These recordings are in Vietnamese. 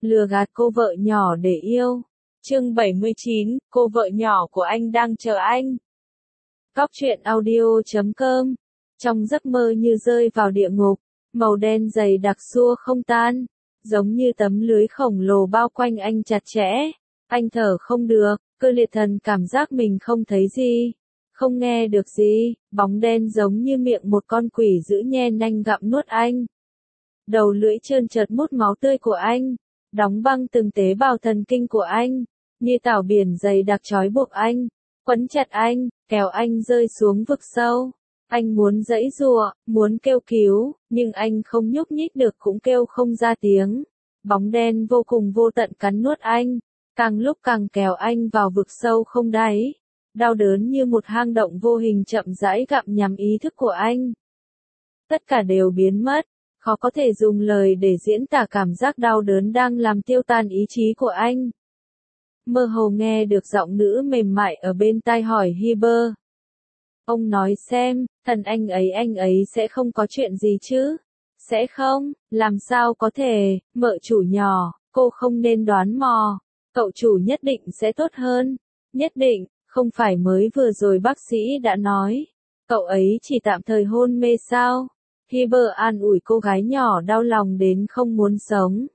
lừa gạt cô vợ nhỏ để yêu. Chương 79, cô vợ nhỏ của anh đang chờ anh. Góc truyện audio.com. Trong giấc mơ như rơi vào địa ngục, màu đen dày đặc xua không tan, giống như tấm lưới khổng lồ bao quanh anh chặt chẽ. Anh thở không được, cơ liệt thần cảm giác mình không thấy gì, không nghe được gì, bóng đen giống như miệng một con quỷ dữ nhe nanh gặm nuốt anh. Đầu lưỡi trơn trượt mút máu tươi của anh, đóng băng từng tế bào thần kinh của anh, như tảo biển dày đặc trói buộc anh, quấn chặt anh, kéo anh rơi xuống vực sâu. Anh muốn giãy giụa, muốn kêu cứu, nhưng anh không nhúc nhích được cũng kêu không ra tiếng. Bóng đen vô cùng vô tận cắn nuốt anh, càng lúc càng kéo anh vào vực sâu không đáy. Đau đớn như một hang động vô hình chậm rãi gặm nhắm ý thức của anh. Tất cả đều biến mất, khó có thể dùng lời để diễn tả cảm giác đau đớn đang làm tiêu tan ý chí của anh. Mơ hồ nghe được giọng nữ mềm mại ở bên tai hỏi Hiber. Ông nói xem, thần anh ấy sẽ không có chuyện gì chứ? Sẽ không, làm sao có thể, mợ chủ nhỏ, cô không nên đoán mò. Cậu chủ nhất định sẽ tốt hơn. Nhất định, không phải mới vừa rồi bác sĩ đã nói. Cậu ấy chỉ tạm thời hôn mê sao? Hiber an ủi cô gái nhỏ đau lòng đến không muốn sống.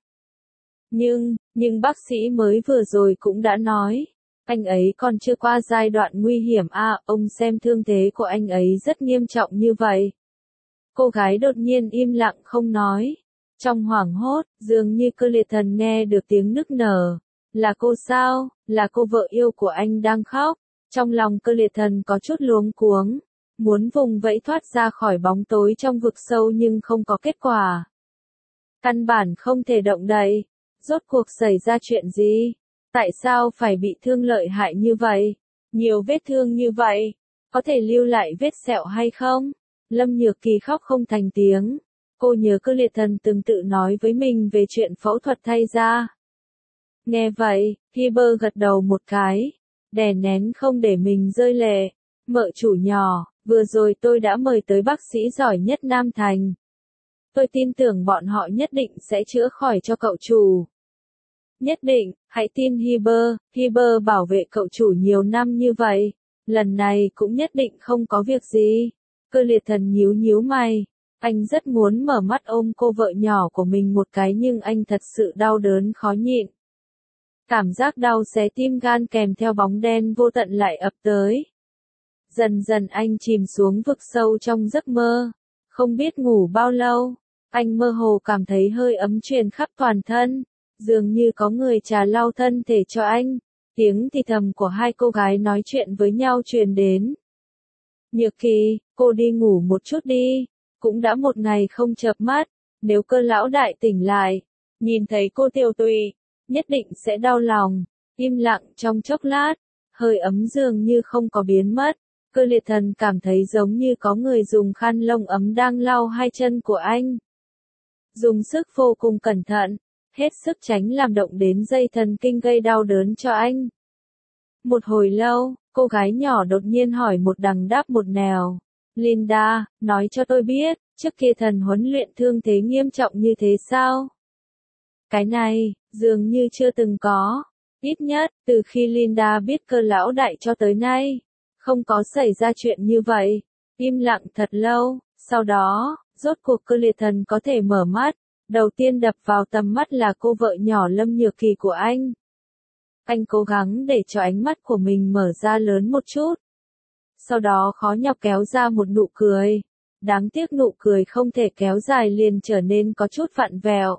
Nhưng bác sĩ mới vừa rồi cũng đã nói. Anh ấy còn chưa qua giai đoạn nguy hiểm à, ông xem thương thế của anh ấy rất nghiêm trọng như vậy. Cô gái đột nhiên im lặng không nói. Trong hoảng hốt, dường như cơ liệt thần nghe được tiếng nức nở. Là cô sao? Là cô vợ yêu của anh đang khóc. Trong lòng cơ liệt thần có chút luống cuống. Muốn vùng vẫy thoát ra khỏi bóng tối trong vực sâu nhưng không có kết quả. Căn bản không thể động đậy. Rốt cuộc xảy ra chuyện gì? Tại sao phải bị thương lợi hại như vậy? Nhiều vết thương như vậy, có thể lưu lại vết sẹo hay không? Lâm Nhược Kỳ khóc không thành tiếng. Cô nhớ cơ liệt thần từng tự nói với mình về chuyện phẫu thuật thay da. Nghe vậy, Hiber gật đầu một cái, đè nén không để mình rơi lệ. Mợ chủ nhỏ, vừa rồi tôi đã mời tới bác sĩ giỏi nhất Nam Thành. Tôi tin tưởng bọn họ nhất định sẽ chữa khỏi cho cậu chủ. Nhất định, hãy tin Hiber, Hiber bảo vệ cậu chủ nhiều năm như vậy, lần này cũng nhất định không có việc gì. Cơ liệt thần nhíu nhíu mày, anh rất muốn mở mắt ôm cô vợ nhỏ của mình một cái nhưng anh thật sự đau đớn khó nhịn. Cảm giác đau xé tim gan kèm theo bóng đen vô tận lại ập tới. Dần dần anh chìm xuống vực sâu trong giấc mơ, không biết ngủ bao lâu, anh mơ hồ cảm thấy hơi ấm truyền khắp toàn thân. Dường như có người trà lau thân thể cho anh, tiếng thì thầm của hai cô gái nói chuyện với nhau truyền đến. Nhược Kỳ, cô đi ngủ một chút đi, cũng đã một ngày không chợp mắt, nếu cơ lão đại tỉnh lại, nhìn thấy cô Tiêu Tùy, nhất định sẽ đau lòng. Im lặng trong chốc lát, hơi ấm dường như không có biến mất, cơ liệt thần cảm thấy giống như có người dùng khăn lông ấm đang lau hai chân của anh. Dùng sức vô cùng cẩn thận. Hết sức tránh làm động đến dây thần kinh gây đau đớn cho anh. Một hồi lâu, cô gái nhỏ đột nhiên hỏi một đằng đáp một nẻo. Linda, nói cho tôi biết, trước kia thần huấn luyện thương thế nghiêm trọng như thế sao? Cái này, dường như chưa từng có. Ít nhất, từ khi Linda biết cơ lão đại cho tới nay, không có xảy ra chuyện như vậy. Im lặng thật lâu, sau đó, rốt cuộc cơ liệt thần có thể mở mắt. Đầu tiên đập vào tầm mắt là cô vợ nhỏ Lâm Nhược Kỳ của anh. Anh cố gắng để cho ánh mắt của mình mở ra lớn một chút. Sau đó khó nhọc kéo ra một nụ cười. Đáng tiếc nụ cười không thể kéo dài liền trở nên có chút vặn vẹo.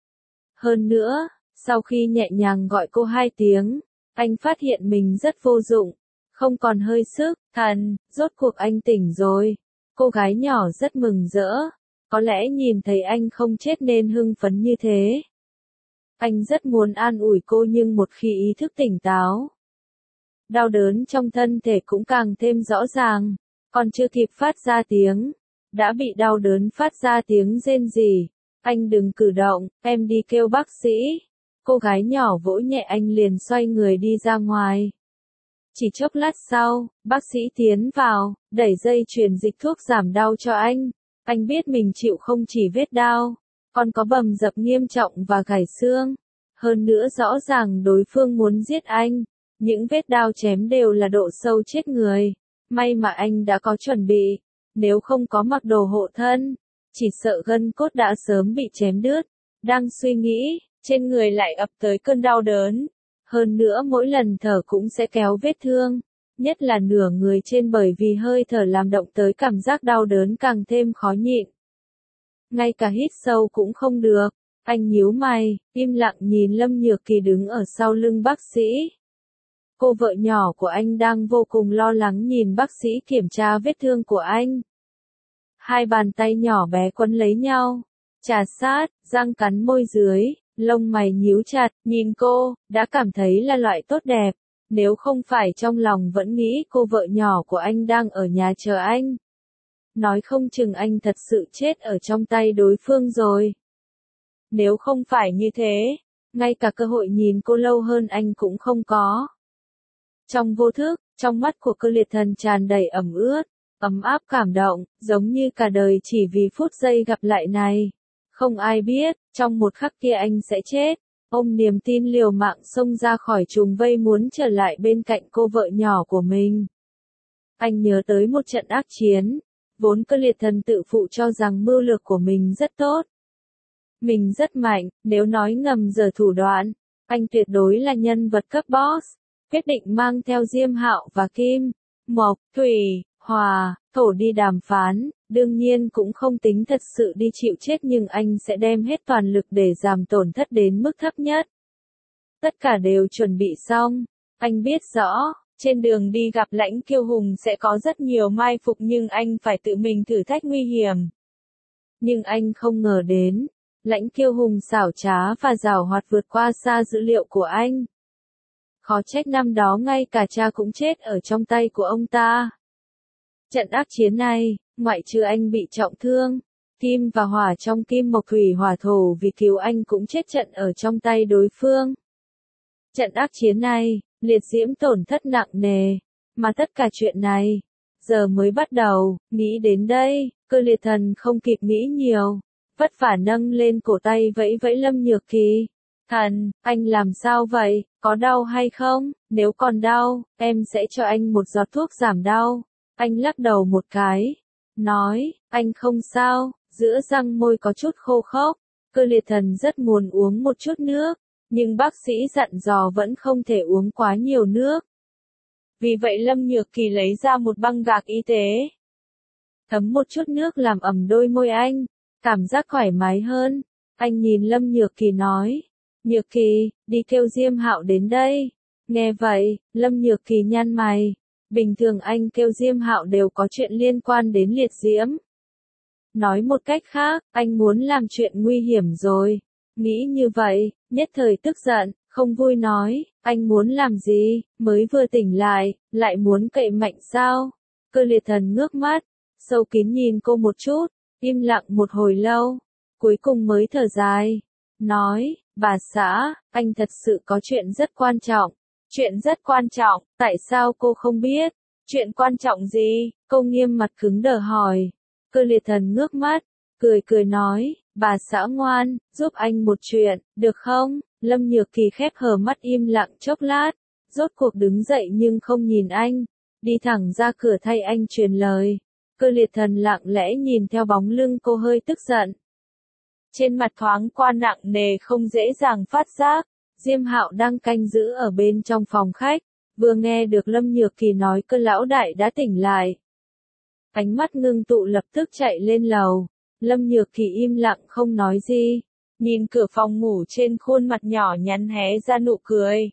Hơn nữa, sau khi nhẹ nhàng gọi cô 2 tiếng, anh phát hiện mình rất vô dụng. Không còn hơi sức, thần, rốt cuộc anh tỉnh rồi. Cô gái nhỏ rất mừng rỡ. Có lẽ nhìn thấy anh không chết nên hưng phấn như thế. Anh rất muốn an ủi cô nhưng một khi ý thức tỉnh táo, đau đớn trong thân thể cũng càng thêm rõ ràng. Còn chưa kịp phát ra tiếng, đã bị đau đớn phát ra tiếng rên rỉ. Anh đừng cử động, em đi kêu bác sĩ. Cô gái nhỏ vỗ nhẹ anh liền xoay người đi ra ngoài. Chỉ chốc lát sau, bác sĩ tiến vào, đẩy dây truyền dịch thuốc giảm đau cho anh. Anh biết mình chịu không chỉ vết đau, còn có bầm dập nghiêm trọng và gãy xương. Hơn nữa rõ ràng đối phương muốn giết anh. Những vết đao chém đều là độ sâu chết người. May mà anh đã có chuẩn bị. Nếu không có mặc đồ hộ thân, chỉ sợ gân cốt đã sớm bị chém đứt. Đang suy nghĩ, trên người lại ập tới cơn đau đớn. Hơn nữa mỗi lần thở cũng sẽ kéo vết thương. Nhất là nửa người trên bởi vì hơi thở làm động tới cảm giác đau đớn càng thêm khó nhịn. Ngay cả hít sâu cũng không được. Anh nhíu mày, im lặng nhìn Lâm Nhược Kỳ đứng ở sau lưng bác sĩ. Cô vợ nhỏ của anh đang vô cùng lo lắng nhìn bác sĩ kiểm tra vết thương của anh. Hai bàn tay nhỏ bé quấn lấy nhau, chà sát, răng cắn môi dưới, lông mày nhíu chặt, nhìn cô, đã cảm thấy là loại tốt đẹp. Nếu không phải trong lòng vẫn nghĩ cô vợ nhỏ của anh đang ở nhà chờ anh. Nói không chừng anh thật sự chết ở trong tay đối phương rồi. Nếu không phải như thế, ngay cả cơ hội nhìn cô lâu hơn anh cũng không có. Trong vô thức, trong mắt của Cơ Liệt Thần tràn đầy ẩm ướt, ấm áp cảm động, giống như cả đời chỉ vì phút giây gặp lại này. Không ai biết, trong một khắc kia anh sẽ chết. Ôm niềm tin liều mạng xông ra khỏi trùng vây muốn trở lại bên cạnh cô vợ nhỏ của mình. Anh nhớ tới một trận ác chiến, vốn Cơ Liệt Thần tự phụ cho rằng mưu lược của mình rất tốt. Mình rất mạnh, nếu nói ngầm giở thủ đoạn, anh tuyệt đối là nhân vật cấp boss. Quyết định mang theo Diêm Hạo và Kim, Mộc, Thủy, Hỏa, Thổ đi đàm phán, đương nhiên cũng không tính thật sự đi chịu chết nhưng anh sẽ đem hết toàn lực để giảm tổn thất đến mức thấp nhất. Tất cả đều chuẩn bị xong, anh biết rõ, trên đường đi gặp Lãnh Kiêu Hùng sẽ có rất nhiều mai phục nhưng anh phải tự mình thử thách nguy hiểm. Nhưng anh không ngờ đến, Lãnh Kiêu Hùng xảo trá và giàu hoạt vượt qua xa dữ liệu của anh. Khó trách năm đó ngay cả cha cũng chết ở trong tay của ông ta. Trận ác chiến này, ngoại trừ anh bị trọng thương, Kim và Hỏa trong Kim Mộc Thủy Hỏa Thổ vì cứu anh cũng chết trận ở trong tay đối phương. Trận ác chiến này, Liệt Diễm tổn thất nặng nề, mà tất cả chuyện này, giờ mới bắt đầu, nghĩ đến đây, Cơ Liệt Thần không kịp nghĩ nhiều, vất vả nâng lên cổ tay vẫy vẫy Lâm Nhược Kỳ. Thần, anh làm sao vậy, có đau hay không? Nếu còn đau, em sẽ cho anh một giọt thuốc giảm đau. Anh lắc đầu một cái, nói, anh không sao, giữa răng môi có chút khô khốc. Cơ Liệt Thần rất muốn uống một chút nước, nhưng bác sĩ dặn dò vẫn không thể uống quá nhiều nước. Vì vậy Lâm Nhược Kỳ lấy ra một băng gạc y tế. Thấm một chút nước làm ẩm đôi môi anh, cảm giác thoải mái hơn. Anh nhìn Lâm Nhược Kỳ nói, Nhược Kỳ, đi kêu Diêm Hạo đến đây. Nghe vậy, Lâm Nhược Kỳ nhăn mày. Bình thường anh kêu Diêm Hạo đều có chuyện liên quan đến Liệt Diễm. Nói một cách khác, anh muốn làm chuyện nguy hiểm rồi. Nghĩ như vậy, nhất thời tức giận, không vui nói, anh muốn làm gì, mới vừa tỉnh lại muốn cậy mạnh sao? Cơ Liệt Thần ngước mắt, sâu kín nhìn cô một chút, im lặng một hồi lâu, cuối cùng mới thở dài, nói, bà xã, anh thật sự có chuyện rất quan trọng. Chuyện rất quan trọng, tại sao cô không biết? Chuyện quan trọng gì? Cô nghiêm mặt cứng đờ hỏi. Cơ Liệt Thần ngước mắt, cười nói, bà xã ngoan, giúp anh một chuyện, được không? Lâm Nhược Kỳ khép hờ mắt im lặng chốc lát, rốt cuộc đứng dậy nhưng không nhìn anh, đi thẳng ra cửa thay anh truyền lời. Cơ Liệt Thần lặng lẽ nhìn theo bóng lưng cô hơi tức giận. Trên mặt thoáng qua nặng nề không dễ dàng phát giác. Diêm Hạo đang canh giữ ở bên trong phòng khách, vừa nghe được Lâm Nhược Kỳ nói Cơ lão đại đã tỉnh lại. Ánh mắt ngưng tụ lập tức chạy lên lầu, Lâm Nhược Kỳ im lặng không nói gì, nhìn cửa phòng ngủ trên khuôn mặt nhỏ nhắn hé ra nụ cười.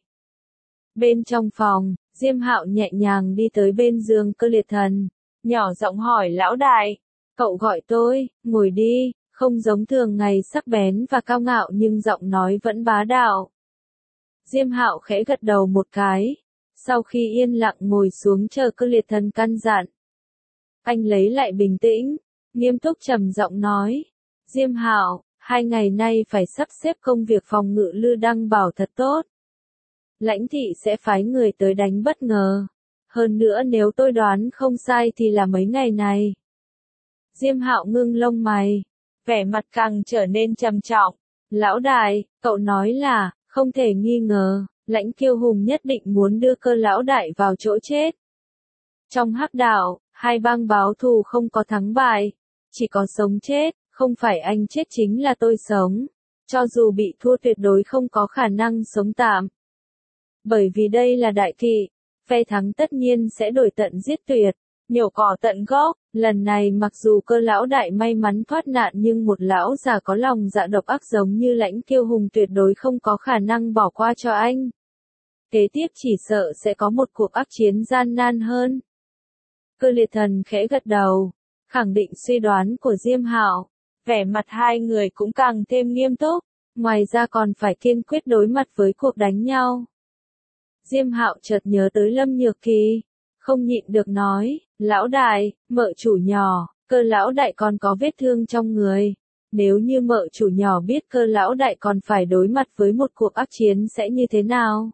Bên trong phòng, Diêm Hạo nhẹ nhàng đi tới bên giường Cơ Liệt Thần, nhỏ giọng hỏi lão đại, cậu gọi tôi, ngồi đi, không giống thường ngày sắc bén và cao ngạo nhưng giọng nói vẫn bá đạo. Diêm Hạo khẽ gật đầu một cái, sau khi yên lặng ngồi xuống chờ Cơ Liệt Thần căn dặn. Anh lấy lại bình tĩnh, nghiêm túc trầm giọng nói, Diêm Hạo, 2 ngày nay phải sắp xếp công việc phòng ngự Lư Đăng Bảo thật tốt. Lãnh thị sẽ phái người tới đánh bất ngờ. Hơn nữa nếu tôi đoán không sai thì là mấy ngày này. Diêm Hạo ngưng lông mày, vẻ mặt càng trở nên trầm trọng. Lão đại, cậu nói là, Không thể nghi ngờ, Lãnh Kiêu Hùng nhất định muốn đưa Cơ lão đại vào chỗ chết. Trong hắc đạo, hai bang báo thù không có thắng bại, chỉ có sống chết, không phải anh chết chính là tôi sống. Cho dù bị thua tuyệt đối không có khả năng sống tạm. Bởi vì đây là đại kỵ, phe thắng tất nhiên sẽ đổi tận giết tuyệt, nhổ cỏ tận gốc. Lần này mặc dù Cơ lão đại may mắn thoát nạn nhưng một lão già có lòng dạ độc ác giống như Lãnh Kiêu Hùng tuyệt đối không có khả năng bỏ qua cho anh. Kế tiếp chỉ sợ sẽ có một cuộc ác chiến gian nan hơn. Cơ Liệt Thần khẽ gật đầu, khẳng định suy đoán của Diêm Hạo. Vẻ mặt hai người cũng càng thêm nghiêm túc, ngoài ra còn phải kiên quyết đối mặt với cuộc đánh nhau. Diêm Hạo chợt nhớ tới Lâm Nhược Kỳ, không nhịn được nói, lão đại, mợ chủ nhỏ, Cơ lão đại còn có vết thương trong người. Nếu như mợ chủ nhỏ biết Cơ lão đại còn phải đối mặt với một cuộc ác chiến sẽ như thế nào?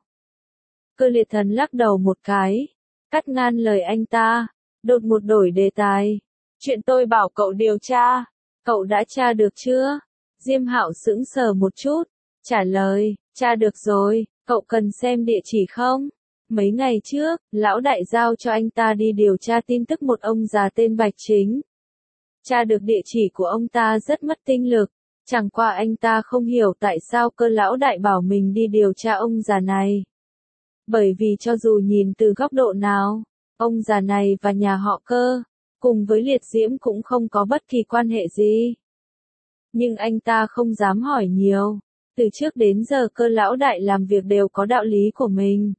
Cơ Liệt Thần lắc đầu một cái, cắt ngang lời anh ta, đột một đổi đề tài. Chuyện tôi bảo cậu điều tra, cậu đã tra được chưa? Diêm Hạo sững sờ một chút, trả lời, tra được rồi, cậu cần xem địa chỉ không? Mấy ngày trước, lão đại giao cho anh ta đi điều tra tin tức một ông già tên Bạch Chính. Tra được địa chỉ của ông ta rất mất tinh lực, chẳng qua anh ta không hiểu tại sao Cơ lão đại bảo mình đi điều tra ông già này. Bởi vì cho dù nhìn từ góc độ nào, ông già này và nhà họ Cơ, cùng với Liệt Diễm cũng không có bất kỳ quan hệ gì. Nhưng anh ta không dám hỏi nhiều, từ trước đến giờ Cơ lão đại làm việc đều có đạo lý của mình.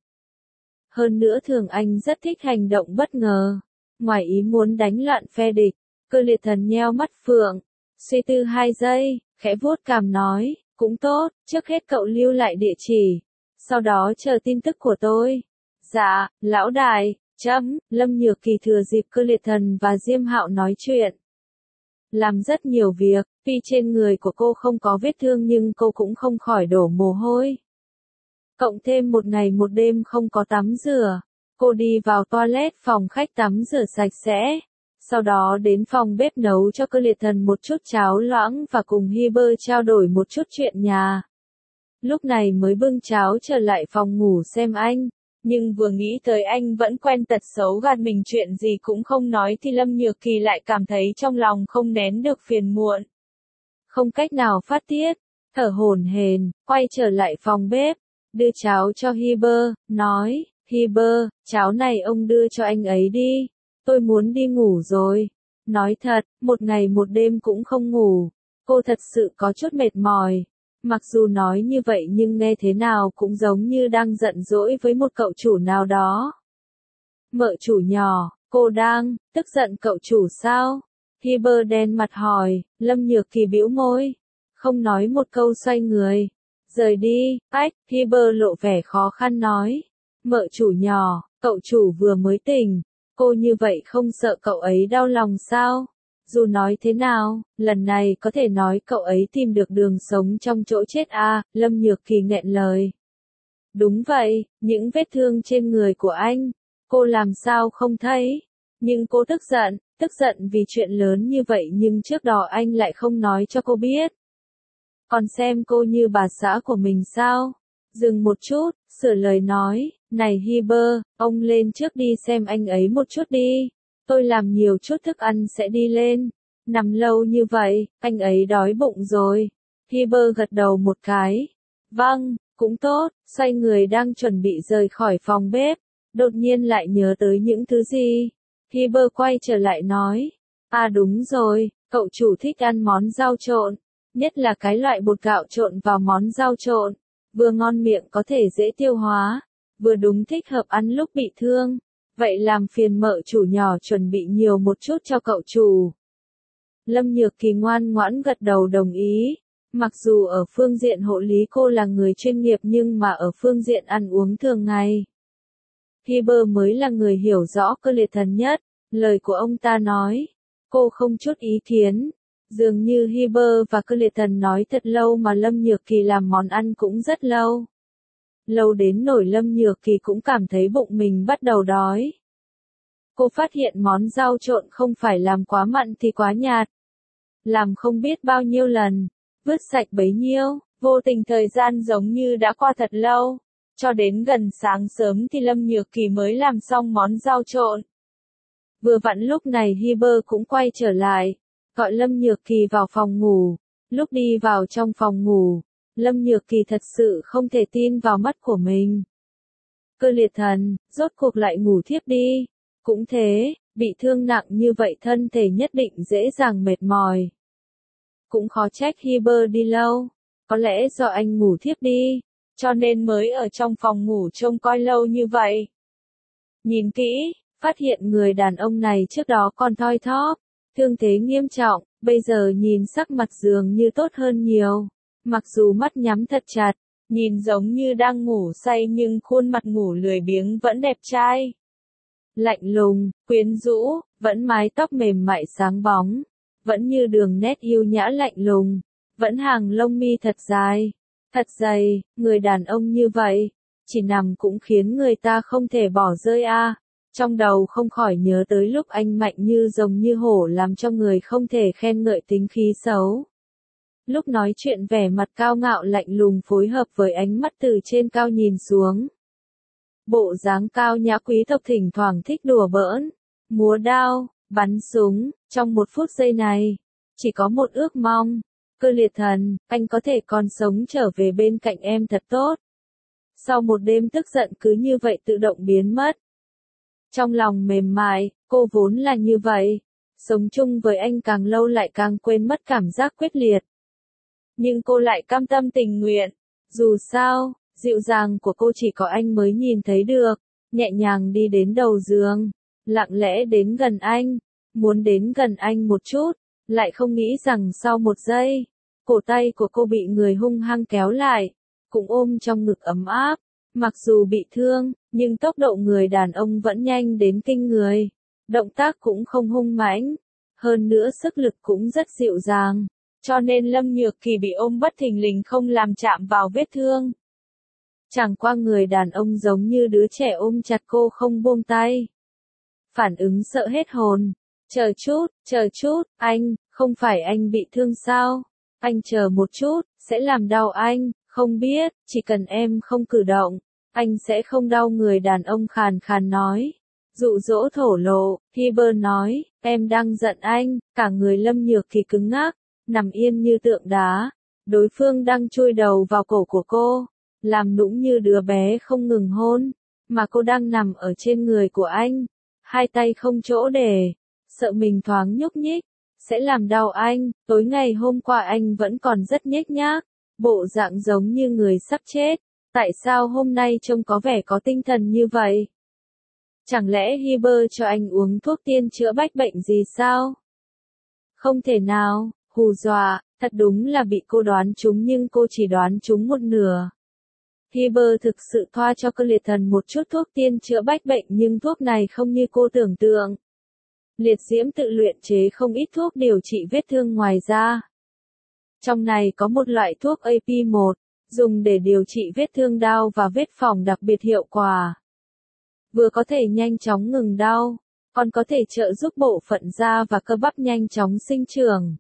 Hơn nữa thường anh rất thích hành động bất ngờ, ngoài ý muốn đánh loạn phe địch. Cơ Liệt Thần nheo mắt phượng, suy tư 2 giây, khẽ vuốt cằm nói, cũng tốt, trước hết cậu lưu lại địa chỉ, sau đó chờ tin tức của tôi. Dạ, lão đại. Lâm Nhược Kỳ thừa dịp Cơ Liệt Thần và Diêm Hạo nói chuyện. Làm rất nhiều việc, tuy trên người của cô không có vết thương nhưng cô cũng không khỏi đổ mồ hôi. Cộng thêm một ngày một đêm không có tắm rửa, cô đi vào toilet phòng khách tắm rửa sạch sẽ. Sau đó đến phòng bếp nấu cho Cơ Liệt Thần một chút cháo loãng và cùng Hiber trao đổi một chút chuyện nhà. Lúc này mới bưng cháo trở lại phòng ngủ xem anh. Nhưng vừa nghĩ tới anh vẫn quen tật xấu gạt mình chuyện gì cũng không nói thì Lâm Nhược Kỳ lại cảm thấy trong lòng không nén được phiền muộn. Không cách nào phát tiết, thở hổn hển, quay trở lại phòng bếp, đưa cháo cho Hiber, nói, Hiber, cháo này ông đưa cho anh ấy đi, tôi muốn đi ngủ rồi. Nói thật, một ngày một đêm cũng không ngủ, cô thật sự có chút mệt mỏi. Mặc dù nói như vậy nhưng nghe thế nào cũng giống như đang giận dỗi với một cậu chủ nào đó. Mợ chủ nhỏ, cô đang tức giận cậu chủ sao? Hiber đen mặt hỏi, Lâm Nhược Kỳ bĩu môi, không nói một câu xoay người, rời đi. Hiber lộ vẻ khó khăn nói, mợ chủ nhỏ, cậu chủ vừa mới tỉnh, cô như vậy không sợ cậu ấy đau lòng sao? Dù nói thế nào, lần này có thể nói cậu ấy tìm được đường sống trong chỗ chết à, Lâm Nhược Kỳ nghẹn lời. Đúng vậy, những vết thương trên người của anh, cô làm sao không thấy. Nhưng cô tức giận vì chuyện lớn như vậy nhưng trước đó anh lại không nói cho cô biết. Còn xem cô như bà xã của mình sao? Dừng một chút, sửa lời nói, này Hiber, ông lên trước đi xem anh ấy một chút đi. Tôi làm nhiều chút thức ăn sẽ đi lên. Nằm lâu như vậy, anh ấy đói bụng rồi. Hiber gật đầu một cái. Vâng, cũng tốt, xoay người đang chuẩn bị rời khỏi phòng bếp. Đột nhiên lại nhớ tới những thứ gì. Hiber quay trở lại nói. À đúng rồi, cậu chủ thích ăn món rau trộn. Nhất là cái loại bột gạo trộn vào món rau trộn. Vừa ngon miệng có thể dễ tiêu hóa. Vừa đúng thích hợp ăn lúc bị thương. Vậy làm phiền mợ chủ nhỏ chuẩn bị nhiều một chút cho cậu chủ. Lâm Nhược Kỳ ngoan ngoãn gật đầu đồng ý. Mặc dù ở phương diện hộ lý cô là người chuyên nghiệp nhưng mà ở phương diện ăn uống thường ngày, Hiber mới là người hiểu rõ Cơ Liệt Thần nhất. Lời của ông ta nói, cô không chút ý kiến. Dường như Hiber và Cơ Liệt Thần nói thật lâu mà Lâm Nhược Kỳ làm món ăn cũng rất lâu. Lâu đến nỗi Lâm Nhược Kỳ cũng cảm thấy bụng mình bắt đầu đói. Cô phát hiện món rau trộn không phải làm quá mặn thì quá nhạt. Làm không biết bao nhiêu lần, vứt sạch bấy nhiêu, Vô tình thời gian giống như đã qua thật lâu, cho đến gần sáng sớm thì Lâm Nhược Kỳ mới làm xong món rau trộn. Vừa vặn lúc này Hiber cũng quay trở lại, gọi Lâm Nhược Kỳ vào phòng ngủ. Lúc đi vào trong phòng ngủ, Lâm Nhược Kỳ thật sự không thể tin vào mắt của mình. Cơ liệt thần, rốt cuộc lại ngủ thiếp đi. Cũng thế, bị thương nặng như vậy thân thể nhất định dễ dàng mệt mỏi. Cũng khó trách Hiber đi lâu, có lẽ do anh ngủ thiếp đi, cho nên mới ở trong phòng ngủ trông coi lâu như vậy. Nhìn kỹ, phát hiện người đàn ông này trước đó còn thoi thóp, thương thế nghiêm trọng, bây giờ nhìn sắc mặt dường như tốt hơn nhiều. Mặc dù mắt nhắm thật chặt, nhìn giống như đang ngủ say nhưng khuôn mặt ngủ lười biếng vẫn đẹp trai. Lạnh lùng, quyến rũ, vẫn mái tóc mềm mại sáng bóng, vẫn như đường nét yêu nhã lạnh lùng, vẫn hàng lông mi thật dài, thật dày, người đàn ông như vậy, chỉ nằm cũng khiến người ta không thể bỏ rơi a. Trong đầu không khỏi nhớ tới lúc anh mạnh như rồng như hổ làm cho người không thể khen ngợi tính khí xấu. Lúc nói chuyện vẻ mặt cao ngạo lạnh lùng phối hợp với ánh mắt từ trên cao nhìn xuống. Bộ dáng cao nhã quý tộc thỉnh thoảng thích đùa bỡn, múa đao, bắn súng, trong một phút giây này, chỉ có một ước mong. Cơ liệt thần, anh có thể còn sống trở về bên cạnh em thật tốt. Sau một đêm tức giận cứ như vậy tự động biến mất. Trong lòng mềm mại, cô vốn là như vậy. Sống chung với anh càng lâu lại càng quên mất cảm giác quyết liệt. Nhưng cô lại cam tâm tình nguyện. Dù sao, dịu dàng của cô chỉ có anh mới nhìn thấy được. Nhẹ nhàng đi đến đầu giường, lặng lẽ đến gần anh, muốn đến gần anh một chút, lại không nghĩ rằng sau một giây, cổ tay của cô bị người hung hăng kéo lại, cũng ôm trong ngực ấm áp. Mặc dù bị thương, nhưng tốc độ người đàn ông vẫn nhanh đến kinh người. Động tác cũng không hung mãnh, hơn nữa sức lực cũng rất dịu dàng, cho nên Lâm Nhược Kỳ bị ôm bất thình lình không làm chạm vào vết thương. Chẳng qua người đàn ông giống như đứa trẻ ôm chặt cô không buông tay. Phản ứng sợ hết hồn. Chờ chút, anh, không phải anh bị thương sao? Anh chờ một chút, sẽ làm đau anh, không biết, chỉ cần em không cử động, anh sẽ không đau người đàn ông khàn khàn nói. Dụ dỗ thổ lộ, Hiber nói, em đang giận anh, cả người Lâm Nhược Kỳ cứng ngắc, nằm yên như tượng đá. Đối phương đang chui đầu vào cổ của cô, làm nũng như đứa bé không ngừng hôn, mà cô đang nằm ở trên người của anh, hai tay không chỗ để, sợ mình thoáng nhúc nhích, sẽ làm đau anh. Tối ngày hôm qua anh vẫn còn rất nhếch nhác, bộ dạng giống như người sắp chết, tại sao hôm nay trông có vẻ có tinh thần như vậy? Chẳng lẽ Hiber cho anh uống thuốc tiên chữa bách bệnh gì sao? Không thể nào, hù dọa, thật đúng là bị cô đoán trúng nhưng cô chỉ đoán trúng một nửa. Hiber thực sự thoa cho cơ liệt thần một chút thuốc tiên chữa bách bệnh nhưng thuốc này không như cô tưởng tượng. Liệt diễm tự luyện chế không ít thuốc điều trị vết thương ngoài ra. Trong này có một loại thuốc AP1, dùng để điều trị vết thương đau và vết phỏng đặc biệt hiệu quả. Vừa có thể nhanh chóng ngừng đau, còn có thể trợ giúp bộ phận da và cơ bắp nhanh chóng sinh trưởng.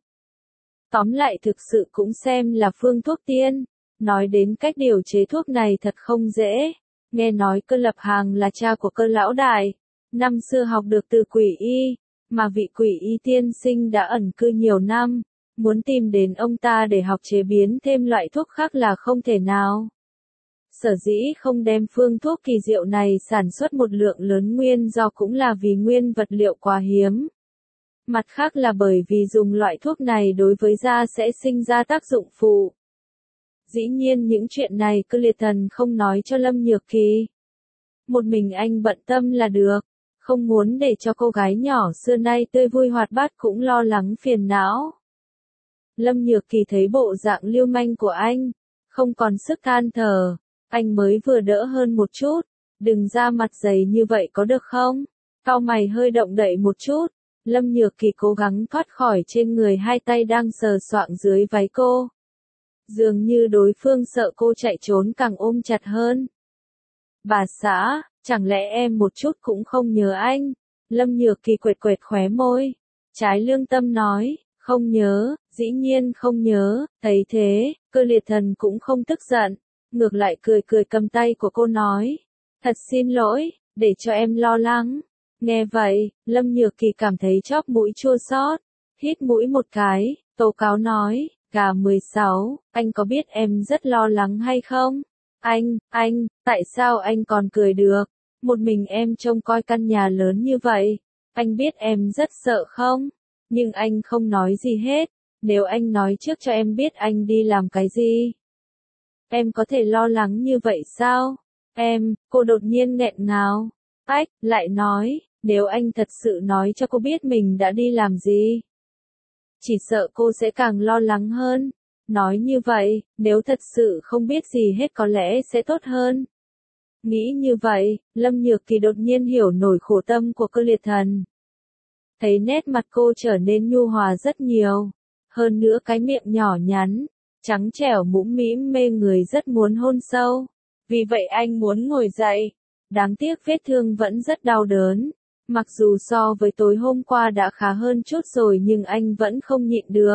Tóm lại thực sự cũng xem là phương thuốc tiên. Nói đến cách điều chế thuốc này thật không dễ. Nghe nói Cơ Lập Hàng là cha của Cơ lão đại. Năm xưa học được từ Quỷ Y, mà vị Quỷ Y tiên sinh đã ẩn cư nhiều năm. Muốn tìm đến ông ta để học chế biến thêm loại thuốc khác là không thể nào. Sở dĩ không đem phương thuốc kỳ diệu này sản xuất một lượng lớn nguyên do cũng là vì nguyên vật liệu quá hiếm. Mặt khác là bởi vì dùng loại thuốc này đối với da sẽ sinh ra tác dụng phụ. Dĩ nhiên những chuyện này Cơ liệt thần không nói cho Lâm Nhược Kỳ. Một mình anh bận tâm là được, không muốn để cho cô gái nhỏ xưa nay tươi vui hoạt bát cũng lo lắng phiền não. Lâm Nhược Kỳ thấy bộ dạng lưu manh của anh, không còn sức than thở, anh mới vừa đỡ hơn một chút, đừng ra mặt dày như vậy có được không? Cau mày hơi động đậy một chút, Lâm Nhược Kỳ cố gắng thoát khỏi trên người hai tay đang sờ soạng dưới váy cô. Dường như đối phương sợ cô chạy trốn càng ôm chặt hơn. Bà xã, chẳng lẽ em một chút cũng không nhớ anh? Lâm Nhược Kỳ quệt quệt khóe môi, trái lương tâm nói, Không nhớ, dĩ nhiên không nhớ, thấy thế, Cơ Liệt Thần cũng không tức giận, ngược lại cười cười cầm tay của cô nói. Thật xin lỗi, để cho em lo lắng. Nghe vậy, Lâm Nhược Kỳ cảm thấy chóp mũi chua xót, hít mũi một cái, tố cáo nói, Gà 16, anh có biết em rất lo lắng hay không? Anh, tại sao anh còn cười được? Một mình em trông coi căn nhà lớn như vậy, anh biết em rất sợ không? Nhưng anh không nói gì hết, nếu anh nói trước cho em biết anh đi làm cái gì. Em có thể lo lắng như vậy sao? Cô đột nhiên nghẹn ngào. Lại nói, nếu anh thật sự nói cho cô biết mình đã đi làm gì, chỉ sợ cô sẽ càng lo lắng hơn. Nói như vậy, nếu thật sự không biết gì hết có lẽ sẽ tốt hơn. Nghĩ như vậy, Lâm Nhược Kỳ đột nhiên hiểu nổi khổ tâm của Cơ Liệt Thần. Thấy nét mặt cô trở nên nhu hòa rất nhiều. Hơn nữa cái miệng nhỏ nhắn, trắng trẻo mũm mĩm mê người rất muốn hôn sâu. Vì vậy anh muốn ngồi dậy. Đáng tiếc vết thương vẫn rất đau đớn. Mặc dù so với tối hôm qua đã khá hơn chút rồi nhưng anh vẫn không nhịn được.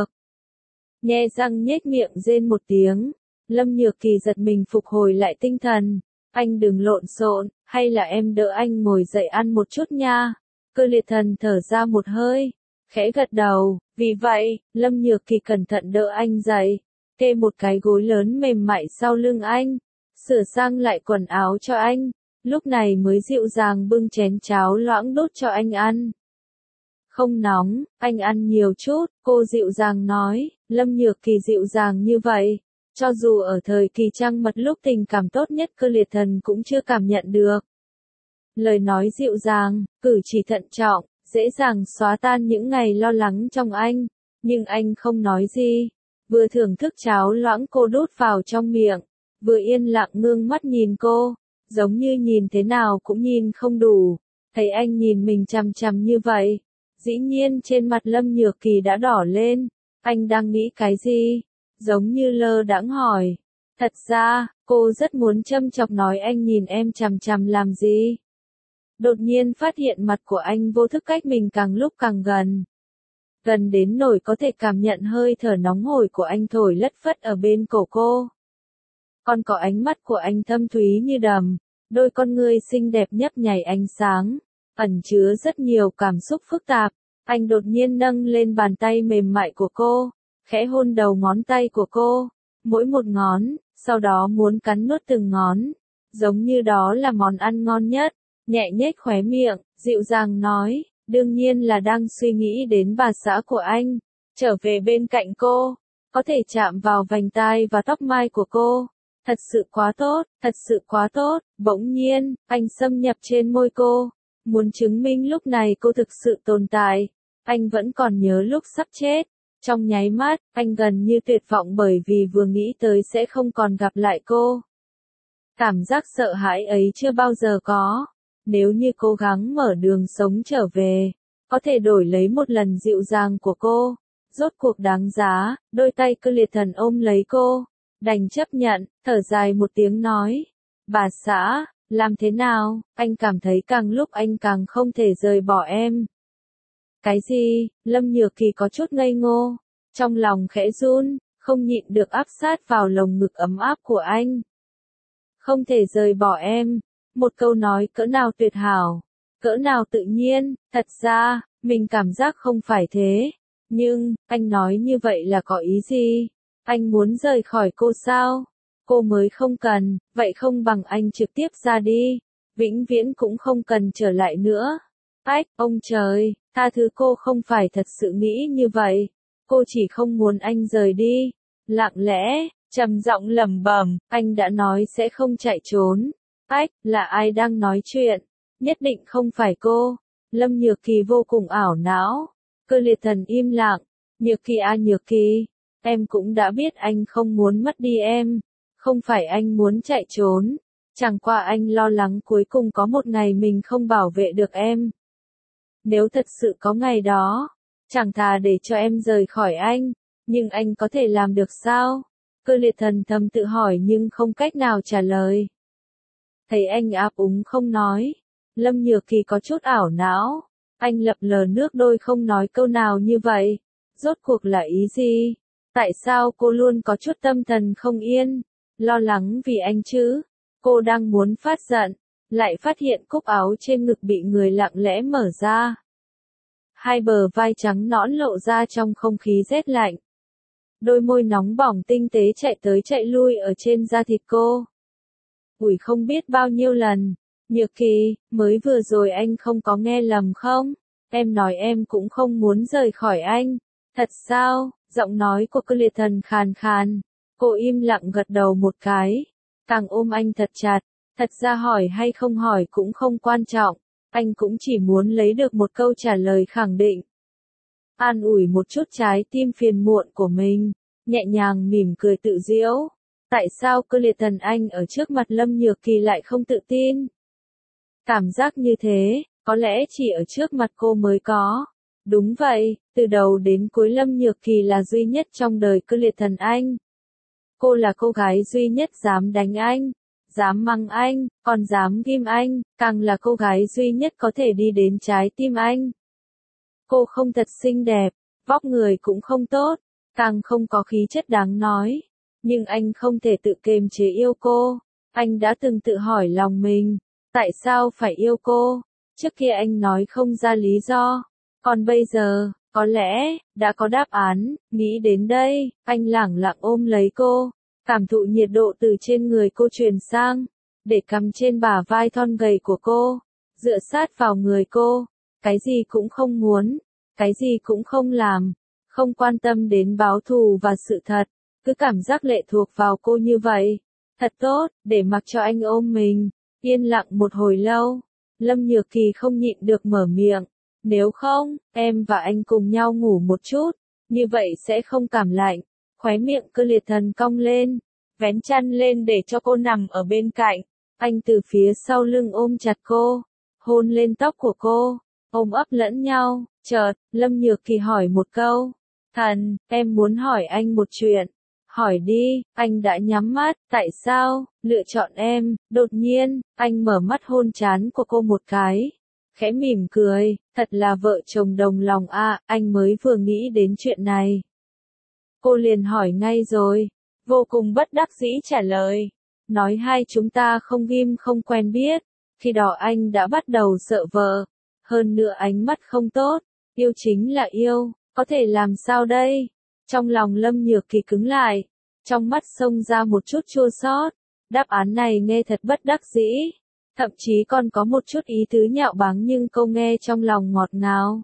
Nhe răng nhếch miệng rên một tiếng. Lâm Nhược Kỳ giật mình phục hồi lại tinh thần. Anh đừng lộn xộn, hay là em đỡ anh ngồi dậy ăn một chút nha. Cơ Liệt Thần thở ra một hơi, khẽ gật đầu. Vì vậy, Lâm Nhược Kỳ cẩn thận đỡ anh dậy, kê một cái gối lớn mềm mại sau lưng anh, sửa sang lại quần áo cho anh. Lúc này mới dịu dàng bưng chén cháo loãng đút cho anh ăn. Không nóng, anh ăn nhiều chút, cô dịu dàng nói. Lâm Nhược Kỳ dịu dàng như vậy, cho dù ở thời kỳ trăng mật lúc tình cảm tốt nhất Cơ Liệt Thần cũng chưa cảm nhận được. Lời nói dịu dàng, cử chỉ thận trọng, dễ dàng xóa tan những ngày lo lắng trong anh. Nhưng anh không nói gì, vừa thưởng thức cháo loãng cô đút vào trong miệng, vừa yên lặng ngước mắt nhìn cô, giống như nhìn thế nào cũng nhìn không đủ. Thấy anh nhìn mình chằm chằm như vậy, dĩ nhiên trên mặt Lâm Nhược Kỳ đã đỏ lên. Anh đang nghĩ cái gì? Giống như lơ đãng hỏi. Thật ra, cô rất muốn châm chọc nói anh nhìn em chằm chằm làm gì. Đột nhiên phát hiện mặt của anh vô thức cách mình càng lúc càng gần. Gần đến nỗi có thể cảm nhận hơi thở nóng hổi của anh thổi lất phất ở bên cổ cô. Còn có ánh mắt của anh thâm thúy như đầm, đôi con ngươi xinh đẹp nhấp nháy ánh sáng, ẩn chứa rất nhiều cảm xúc phức tạp. Anh đột nhiên nâng lên bàn tay mềm mại của cô, khẽ hôn đầu ngón tay của cô, mỗi một ngón, sau đó muốn cắn nuốt từng ngón, giống như đó là món ăn ngon nhất. Nhẹ nhếch khóe miệng, dịu dàng nói, đương nhiên là đang suy nghĩ đến bà xã của anh. Trở về bên cạnh cô, có thể chạm vào vành tai và tóc mai của cô. Thật sự quá tốt, thật sự quá tốt. Bỗng nhiên, anh xâm nhập trên môi cô, muốn chứng minh lúc này cô thực sự tồn tại. Anh vẫn còn nhớ lúc sắp chết. Trong nháy mắt, anh gần như tuyệt vọng bởi vì vừa nghĩ tới sẽ không còn gặp lại cô. Cảm giác sợ hãi ấy chưa bao giờ có. Nếu như cố gắng mở đường sống trở về, có thể đổi lấy một lần dịu dàng của cô, rốt cuộc đáng giá. Đôi tay Cơ Liệt Thần ôm lấy cô, đành chấp nhận, thở dài một tiếng nói. Bà xã, làm thế nào? Anh cảm thấy càng lúc anh càng không thể rời bỏ em. Cái gì? Lâm Nhược Kỳ có chút ngây ngô, trong lòng khẽ run, không nhịn được áp sát vào lồng ngực ấm áp của anh. Không thể rời bỏ em. Một câu nói cỡ nào tuyệt hảo, cỡ nào tự nhiên. Thật ra, mình cảm giác không phải thế. Nhưng, anh nói như vậy là có ý gì? Anh muốn rời khỏi cô sao? Cô mới không cần, vậy không bằng anh trực tiếp ra đi. Vĩnh viễn cũng không cần trở lại nữa. Ông trời, tha thứ, cô không phải thật sự nghĩ như vậy. Cô chỉ không muốn anh rời đi. Lặng lẽ, trầm giọng lẩm bẩm, anh đã nói sẽ không chạy trốn. Là ai đang nói chuyện? Nhất định không phải cô. Lâm Nhược Kỳ vô cùng ảo não. Cơ Liệt Thần im lặng. Nhược Kỳ à Nhược Kỳ, em cũng đã biết anh không muốn mất đi em. Không phải anh muốn chạy trốn. Chẳng qua anh lo lắng cuối cùng có một ngày mình không bảo vệ được em. Nếu thật sự có ngày đó, chẳng thà để cho em rời khỏi anh. Nhưng anh có thể làm được sao? Cơ Liệt Thần thầm tự hỏi nhưng không cách nào trả lời. Thấy anh áp úng không nói, Lâm Nhược Kỳ có chút ảo não. Anh lập lờ nước đôi không nói câu nào như vậy, Rốt cuộc là ý gì? Tại sao cô luôn có chút tâm thần không yên, lo lắng vì anh chứ? Cô đang muốn phát giận, lại phát hiện cúc áo trên ngực bị người lặng lẽ mở ra. Hai bờ vai trắng nõn lộ ra trong không khí rét lạnh. Đôi môi nóng bỏng tinh tế chạy tới chạy lui ở trên da thịt cô. Ủi không biết bao nhiêu lần. Nhược Kỳ, mới vừa rồi anh không có nghe lầm không? Em nói em cũng không muốn rời khỏi anh. Thật sao? Giọng nói của cơ liệt thần khàn khàn. Cô im lặng gật đầu một cái. Càng ôm anh thật chặt. Thật ra hỏi hay không hỏi cũng không quan trọng. Anh cũng chỉ muốn lấy được một câu trả lời khẳng định. An ủi một chút trái tim phiền muộn của mình. Nhẹ nhàng mỉm cười tự giễu. Tại sao cơ liệt thần anh ở trước mặt Lâm Nhược Kỳ lại không tự tin? Cảm giác như thế, có lẽ chỉ ở trước mặt cô mới có. Đúng vậy, từ đầu đến cuối Lâm Nhược Kỳ là duy nhất trong đời cơ liệt thần anh. Cô là cô gái duy nhất dám đánh anh, dám mắng anh, còn dám ghim anh, càng là cô gái duy nhất có thể đi đến trái tim anh. Cô không thật xinh đẹp, vóc người cũng không tốt, càng không có khí chất đáng nói. Nhưng anh không thể tự kiềm chế yêu cô. Anh đã từng tự hỏi lòng mình, tại sao phải yêu cô? Trước kia anh nói không ra lý do. Còn bây giờ, có lẽ, đã có đáp án. Nghĩ đến đây, anh lẳng lặng ôm lấy cô. Cảm thụ nhiệt độ từ trên người cô truyền sang. Để cắm trên bả vai thon gầy của cô. Dựa sát vào người cô. Cái gì cũng không muốn. Cái gì cũng không làm. Không quan tâm đến báo thù và sự thật. Cứ cảm giác lệ thuộc vào cô như vậy. Thật tốt, để mặc cho anh ôm mình. Yên lặng một hồi lâu. Lâm Nhược Kỳ không nhịn được mở miệng. Nếu không, em và anh cùng nhau ngủ một chút. Như vậy sẽ không cảm lạnh. Khóe miệng cơ liệt thần cong lên. Vén chăn lên để cho cô nằm ở bên cạnh. Anh từ phía sau lưng ôm chặt cô. Hôn lên tóc của cô. Ôm ấp lẫn nhau. Chợt, Lâm Nhược Kỳ hỏi một câu. Thần, em muốn hỏi anh một chuyện. Hỏi đi, anh đã nhắm mắt, tại sao, lựa chọn em? Đột nhiên, anh mở mắt hôn trán của cô một cái. Khẽ mỉm cười, thật là vợ chồng đồng lòng à, anh mới vừa nghĩ đến chuyện này. Cô liền hỏi ngay rồi, vô cùng bất đắc dĩ trả lời. Nói hai chúng ta không ghim không quen biết, khi đó anh đã bắt đầu sợ vợ. Hơn nữa ánh mắt không tốt, yêu chính là yêu, có thể làm sao đây? Trong lòng Lâm Nhược Kỳ cứng lại, trong mắt xông ra một chút chua xót. Đáp án này nghe thật bất đắc dĩ, thậm chí còn có một chút ý tứ nhạo báng nhưng câu nghe trong lòng ngọt ngào.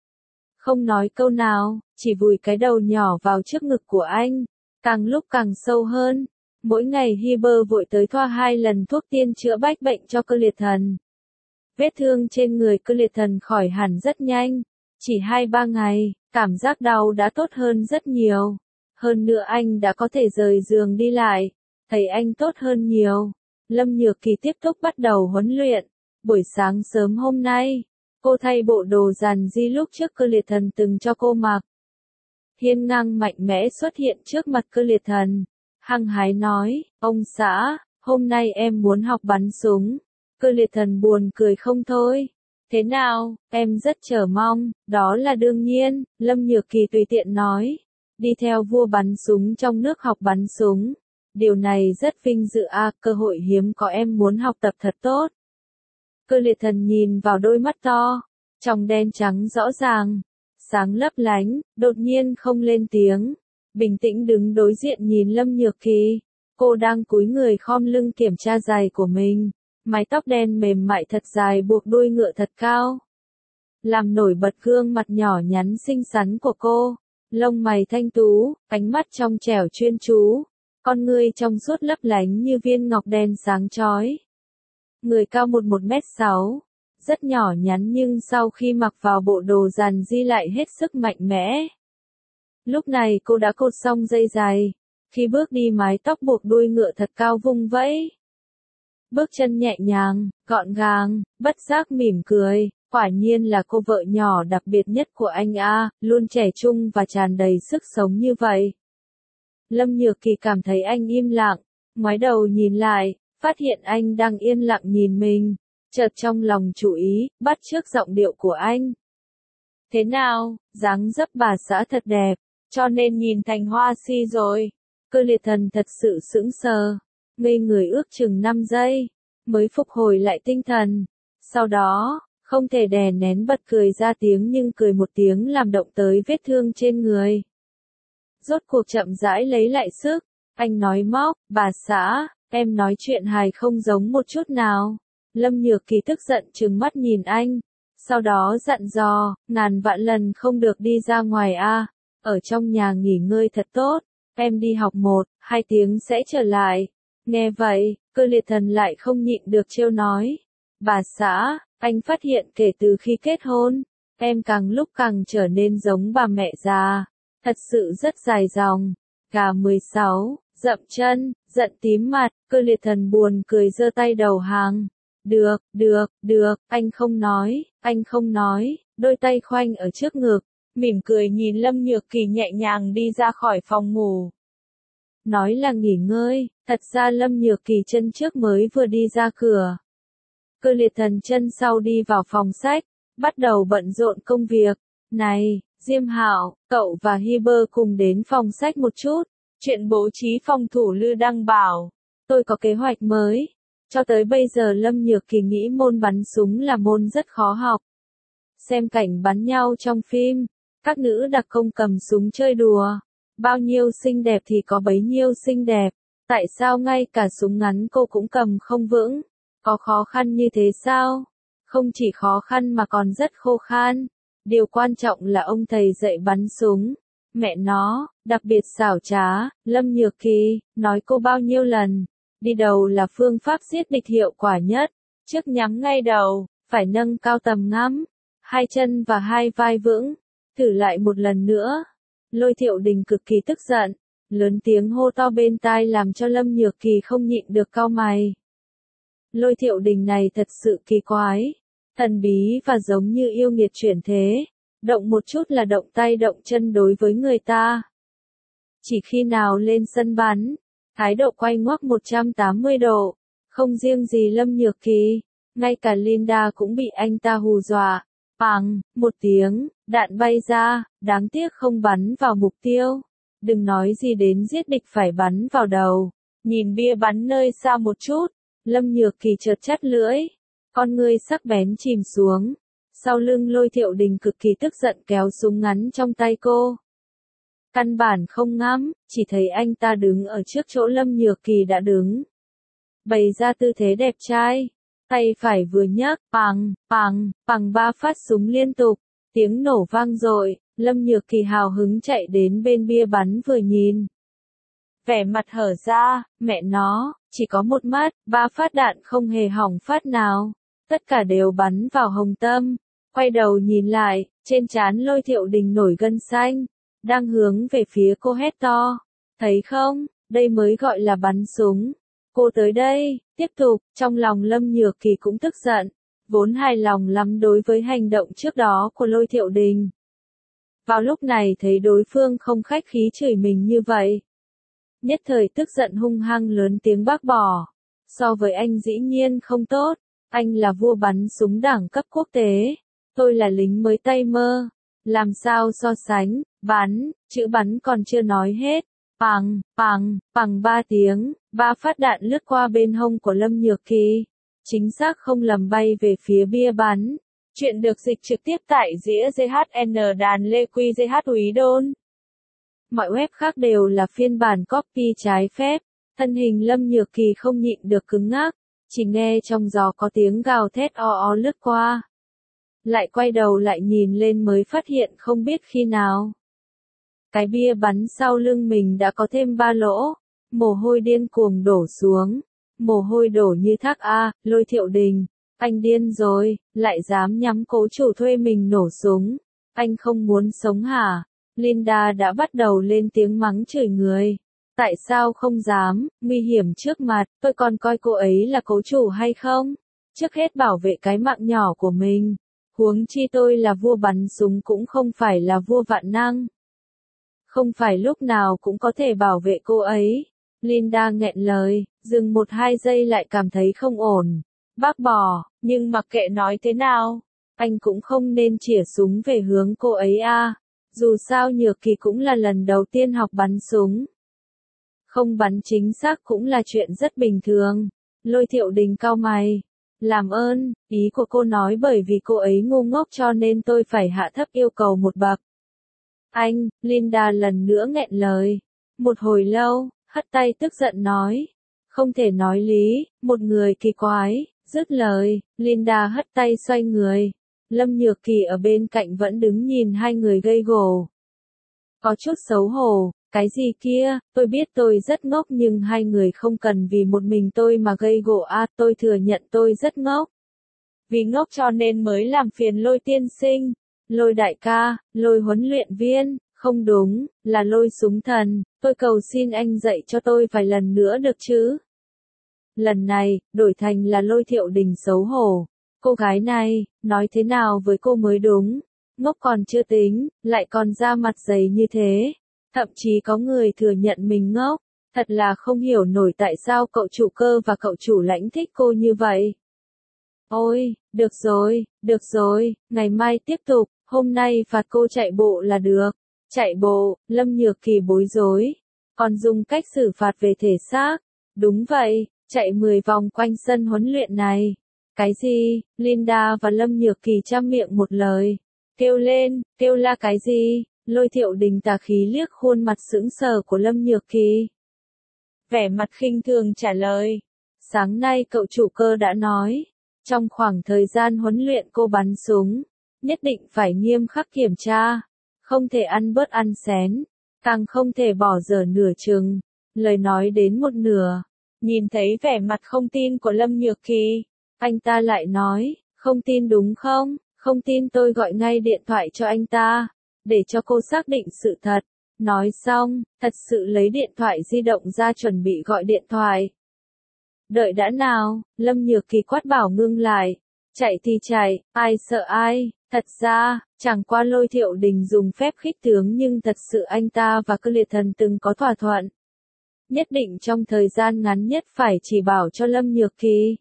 Không nói câu nào, chỉ vùi cái đầu nhỏ vào trước ngực của anh, càng lúc càng sâu hơn. Mỗi ngày Hiber vội tới thoa 2 lần thuốc tiên chữa bách bệnh cho cơ liệt thần. Vết thương trên người cơ liệt thần khỏi hẳn rất nhanh, chỉ 2-3 ngày. Cảm giác đau đã tốt hơn rất nhiều. Hơn nữa anh đã có thể rời giường đi lại. Thấy anh tốt hơn nhiều. Lâm Nhược Kỳ tiếp tục bắt đầu huấn luyện. Buổi sáng sớm hôm nay, cô thay bộ đồ giản dị lúc trước cơ liệt thần từng cho cô mặc. Hiên ngang mạnh mẽ xuất hiện trước mặt cơ liệt thần. Hăng hái nói, ông xã, hôm nay em muốn học bắn súng. Cơ liệt thần buồn cười không thôi. Thế nào, em rất chờ mong, đó là đương nhiên, Lâm Nhược Kỳ tùy tiện nói. Đi theo vua bắn súng trong nước học bắn súng. Điều này rất vinh dự à, cơ hội hiếm có em muốn học tập thật tốt. Cơ liệt thần nhìn vào đôi mắt to, trong đen trắng rõ ràng, sáng lấp lánh, đột nhiên không lên tiếng. Bình tĩnh đứng đối diện nhìn Lâm Nhược Kỳ. Cô đang cúi người khom lưng kiểm tra giày của mình. Mái tóc đen mềm mại thật dài buộc đuôi ngựa thật cao. Làm nổi bật gương mặt nhỏ nhắn xinh xắn của cô. Lông mày thanh tú, ánh mắt trong trẻo chuyên chú. Con ngươi trong suốt lấp lánh như viên ngọc đen sáng chói. Người cao 1m6. Rất nhỏ nhắn nhưng sau khi mặc vào bộ đồ giản dị lại hết sức mạnh mẽ. Lúc này cô đã cột xong dây giày. Khi bước đi mái tóc buộc đuôi ngựa thật cao vung vẫy. Bước chân nhẹ nhàng, gọn gàng, bất giác mỉm cười, quả nhiên là cô vợ nhỏ đặc biệt nhất của anh a, luôn trẻ trung và tràn đầy sức sống như vậy. Lâm Nhược Kỳ cảm thấy anh im lặng, ngoái đầu nhìn lại, phát hiện anh đang yên lặng nhìn mình, chợt trong lòng chú ý, bắt chước giọng điệu của anh. Thế nào, dáng dấp bà xã thật đẹp, cho nên nhìn thành hoa si rồi. Cơ liệt thần thật sự sững sờ, ngây người ước chừng 5 giây, mới phục hồi lại tinh thần. Sau đó, không thể đè nén bật cười ra tiếng nhưng cười một tiếng làm động tới vết thương trên người. Rốt cuộc chậm rãi lấy lại sức, anh nói móc, bà xã, em nói chuyện hài không giống một chút nào. Lâm Nhược Kỳ tức giận trừng mắt nhìn anh, sau đó dặn dò, ngàn vạn lần không được đi ra ngoài a, ở trong nhà nghỉ ngơi thật tốt, em đi học 1-2 tiếng sẽ trở lại. Nghe vậy, Cơ liệt thần lại không nhịn được trêu nói, bà xã, anh phát hiện kể từ khi kết hôn, em càng lúc càng trở nên giống bà mẹ già, thật sự rất dài dòng. Gà 16, dậm chân, giận tím mặt, Cơ liệt thần buồn cười giơ tay đầu hàng. Được, anh không nói, đôi tay khoanh ở trước ngực, mỉm cười nhìn Lâm Nhược Kỳ nhẹ nhàng đi ra khỏi phòng ngủ. Nói là nghỉ ngơi, thật ra Lâm Nhược Kỳ chân trước mới vừa đi ra cửa. Cơ liệt thần chân sau đi vào phòng sách, bắt đầu bận rộn công việc. Này, Diêm Hạo, cậu và Hiber cùng đến phòng sách một chút, chuyện bố trí phòng thủ Lư đăng bảo, tôi có kế hoạch mới. Cho tới bây giờ Lâm Nhược Kỳ nghĩ môn bắn súng là môn rất khó học. Xem cảnh bắn nhau trong phim, các nữ đặc công cầm súng chơi đùa, bao nhiêu xinh đẹp thì có bấy nhiêu xinh đẹp, tại sao ngay cả súng ngắn cô cũng cầm không vững, có khó khăn như thế sao? Không chỉ khó khăn mà còn rất khô khan, điều quan trọng là ông thầy dạy bắn súng, mẹ nó, đặc biệt xảo trá, Lâm Nhược Kỳ, nói cô bao nhiêu lần. Đi đầu là phương pháp giết địch hiệu quả nhất, trước nhắm ngay đầu, phải nâng cao tầm ngắm, 2 chân và 2 vai vững, thử lại một lần nữa. Lôi Thiệu Đình cực kỳ tức giận, lớn tiếng hô to bên tai làm cho Lâm Nhược Kỳ không nhịn được cau mày. Lôi Thiệu Đình này thật sự kỳ quái, thần bí và giống như yêu nghiệt chuyển thế, động một chút là động tay động chân đối với người ta. Chỉ khi nào lên sân bắn, thái độ quay ngoắc 180 độ, không riêng gì Lâm Nhược Kỳ, ngay cả Linda cũng bị anh ta hù dọa. Pằng, một tiếng, đạn bay ra, đáng tiếc không bắn vào mục tiêu. Đừng nói gì đến giết địch phải bắn vào đầu. Nhìn bia bắn nơi xa một chút, Lâm Nhược Kỳ chợt chắt lưỡi, con ngươi sắc bén chìm xuống. Sau lưng Lôi Thiệu Đình cực kỳ tức giận kéo súng ngắn trong tay cô. Căn bản không ngắm, chỉ thấy anh ta đứng ở trước chỗ Lâm Nhược Kỳ đã đứng. Bày ra tư thế đẹp trai, tay phải vừa nhấc, pằng 3 phát súng liên tục, tiếng nổ vang dội, Lâm Nhược Kỳ hào hứng chạy đến bên bia bắn vừa nhìn. Vẻ mặt hở ra, mẹ nó, chỉ có một mắt, 3 phát đạn không hề hỏng phát nào, tất cả đều bắn vào hồng tâm. Quay đầu nhìn lại, trên trán Lôi Thiệu Đình nổi gân xanh, đang hướng về phía cô hét to. Thấy không, đây mới gọi là bắn súng. Cô tới đây, tiếp tục, trong lòng Lâm Nhược Kỳ cũng tức giận, vốn hài lòng lắm đối với hành động trước đó của Lôi Thiệu Đình. Vào lúc này thấy đối phương không khách khí chửi mình như vậy. Nhất thời tức giận hung hăng lớn tiếng bác bỏ. So với anh dĩ nhiên không tốt, anh là vua bắn súng đẳng cấp quốc tế, tôi là lính mới tay mơ. Làm sao so sánh, bắn, chữ bắn còn chưa nói hết. Pằng 3 tiếng, 3 phát đạn lướt qua bên hông của Lâm Nhược Kỳ. Chính xác không lầm bay về phía bia bắn. Chuyện được dịch trực tiếp tại dĩa JHN đàn Lê Quy JH Úy Đôn. Mọi web khác đều là phiên bản copy trái phép. Thân hình Lâm Nhược Kỳ không nhịn được cứng ngắc, chỉ nghe trong gió có tiếng gào thét o lướt qua. Lại quay đầu lại nhìn lên mới phát hiện không biết khi nào. Cái bia bắn sau lưng mình đã có thêm 3 lỗ, mồ hôi điên cuồng đổ xuống, mồ hôi đổ như thác a. Lôi Thiệu Đình, anh điên rồi, lại dám nhắm cố chủ thuê mình nổ súng, anh không muốn sống hả? Linda đã bắt đầu lên tiếng mắng chửi người. Tại sao không dám, nguy hiểm trước mặt, tôi còn coi cô ấy là cố chủ hay không? Trước hết bảo vệ cái mạng nhỏ của mình. Huống chi tôi là vua bắn súng cũng không phải là vua vạn năng. Không phải lúc nào cũng có thể bảo vệ cô ấy. Linda nghẹn lời, dừng 1-2 giây lại cảm thấy không ổn. Bác bỏ, nhưng mặc kệ nói thế nào, Anh cũng không nên chĩa súng về hướng cô ấy à. Dù sao Nhược Kỳ cũng là lần đầu tiên học bắn súng. Không bắn chính xác cũng là chuyện rất bình thường. Lôi Thiệu Đình cau mày. Làm ơn, ý của cô nói bởi vì cô ấy ngu ngốc cho nên tôi phải hạ thấp yêu cầu một bậc. Anh, Linda lần nữa nghẹn lời. Một hồi lâu, hất tay tức giận nói. Không thể nói lý, một người kỳ quái, dứt lời, Linda hất tay xoay người. Lâm Nhược Kỳ ở bên cạnh vẫn đứng nhìn hai người gây gổ. Có chút xấu hổ, cái gì kia, tôi biết tôi rất ngốc nhưng hai người không cần vì một mình tôi mà gây gổ à, tôi thừa nhận tôi rất ngốc. Vì ngốc cho nên mới làm phiền Lôi tiên sinh, Lôi đại ca, Lôi huấn luyện viên, không đúng, là Lôi súng thần, tôi cầu xin anh dạy cho tôi vài lần nữa được chứ. Lần này, đổi thành là Lôi Thiệu Đình xấu hổ. Cô gái này, nói thế nào với cô mới đúng, ngốc còn chưa tính, lại còn ra mặt dày như thế. Thậm chí có người thừa nhận mình ngốc, thật là không hiểu nổi tại sao cậu chủ Cơ và cậu chủ Lãnh thích cô như vậy. Ôi, được rồi, ngày mai tiếp tục, hôm nay phạt cô chạy bộ là được. Chạy bộ, Lâm Nhược Kỳ bối rối, còn dùng cách xử phạt về thể xác. Đúng vậy, chạy 10 vòng quanh sân huấn luyện này. Cái gì? Linda và Lâm Nhược Kỳ chăm miệng một lời. Kêu lên, kêu la cái gì? Lôi Thiệu Đình tà khí liếc khuôn mặt sững sờ của Lâm Nhược Kỳ. Vẻ mặt khinh thường trả lời. Sáng nay cậu chủ Cơ đã nói, trong khoảng thời gian huấn luyện cô bắn súng, nhất định phải nghiêm khắc kiểm tra, không thể ăn bớt ăn xén, càng không thể bỏ dở nửa chừng. Lời nói đến một nửa, nhìn thấy vẻ mặt không tin của Lâm Nhược Kỳ, anh ta lại nói, không tin đúng không? Không tin tôi gọi ngay điện thoại cho anh ta, để cho cô xác định sự thật. Nói xong, thật sự lấy điện thoại di động ra chuẩn bị gọi điện thoại. Đợi đã nào, Lâm Nhược Kỳ quát bảo ngưng lại. Chạy thì chạy, ai sợ ai, thật ra, chẳng qua Lôi Thiệu Đình dùng phép khích tướng nhưng thật sự anh ta và Cơ Liệt Thần từng có thỏa thuận. Nhất định trong thời gian ngắn nhất phải chỉ bảo cho Lâm Nhược Kỳ.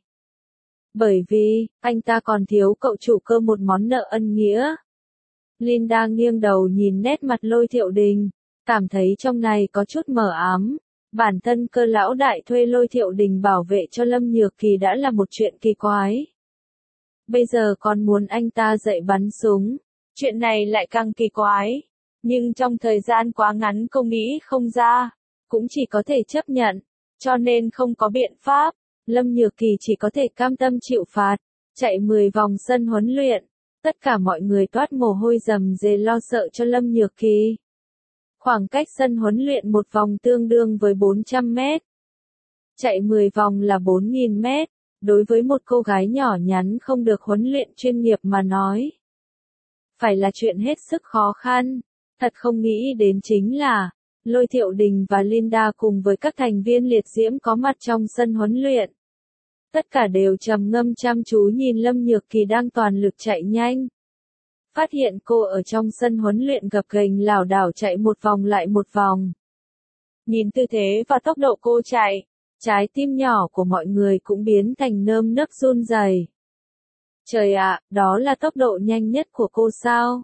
Bởi vì, anh ta còn thiếu cậu chủ Cơ một món nợ ân nghĩa. Linda nghiêng đầu nhìn nét mặt Lôi Thiệu Đình, cảm thấy trong này có chút mờ ám. Bản thân Cơ lão đại thuê Lôi Thiệu Đình bảo vệ cho Lâm Nhược Kỳ đã là một chuyện kỳ quái. Bây giờ còn muốn anh ta dạy bắn súng. Chuyện này lại càng kỳ quái. Nhưng trong thời gian quá ngắn cô nghĩ không ra. Cũng chỉ có thể chấp nhận. Cho nên không có biện pháp. Lâm Nhược Kỳ chỉ có thể cam tâm chịu phạt. Chạy 10 vòng sân huấn luyện. Tất cả mọi người toát mồ hôi rầm rề lo sợ cho Lâm Nhược Kỳ. Khoảng cách sân huấn luyện một vòng tương đương với 400 mét. Chạy 10 vòng là 4.000 mét. Đối với một cô gái nhỏ nhắn không được huấn luyện chuyên nghiệp mà nói, phải là chuyện hết sức khó khăn. Thật không nghĩ đến chính là, Lôi Thiệu Đình và Linda cùng với các thành viên liệt diễm có mặt trong sân huấn luyện. Tất cả đều trầm ngâm chăm chú nhìn Lâm Nhược Kỳ đang toàn lực chạy nhanh. Phát hiện cô ở trong sân huấn luyện gập ghềnh lảo đảo chạy một vòng lại một vòng. Nhìn tư thế và tốc độ cô chạy, trái tim nhỏ của mọi người cũng biến thành nơm nớp run rẩy. Trời ạ, đó là tốc độ nhanh nhất của cô sao?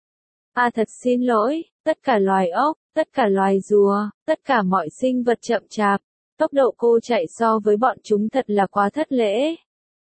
À thật xin lỗi, tất cả loài ốc, tất cả loài rùa, tất cả mọi sinh vật chậm chạp, tốc độ cô chạy so với bọn chúng thật là quá thất lễ.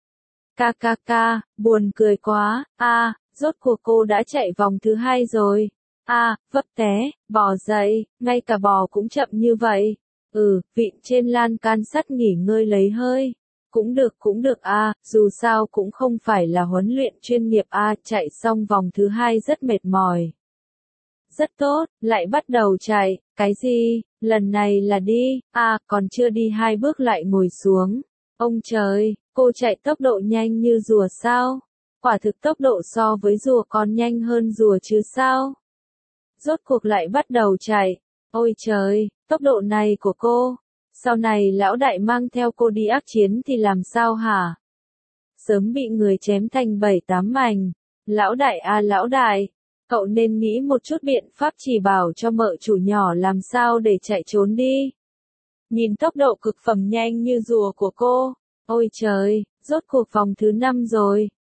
Ca, buồn cười quá, rốt cuộc cô đã chạy vòng thứ 2 rồi. Vấp té, bò dậy, ngay cả bò cũng chậm như vậy. Vịn trên lan can sắt nghỉ ngơi lấy hơi. Cũng được dù sao cũng không phải là huấn luyện chuyên nghiệp chạy xong vòng thứ 2 rất mệt mỏi. Rất tốt, lại bắt đầu chạy, cái gì, lần này là đi, còn chưa đi 2 bước lại ngồi xuống. Ông trời, cô chạy tốc độ nhanh như rùa sao? Quả thực tốc độ so với rùa còn nhanh hơn rùa chứ sao? Rốt cuộc lại bắt đầu chạy. Ôi trời, tốc độ này của cô. Sau này lão đại mang theo cô đi ác chiến thì làm sao hả? Sớm bị người chém thành 7-8 mảnh. Lão đại, cậu nên nghĩ một chút biện pháp chỉ bảo cho mợ chủ nhỏ làm sao để chạy trốn đi. Nhìn tốc độ cực phẩm nhanh như rùa của cô. Ôi trời, rốt cuộc vòng thứ 5 rồi.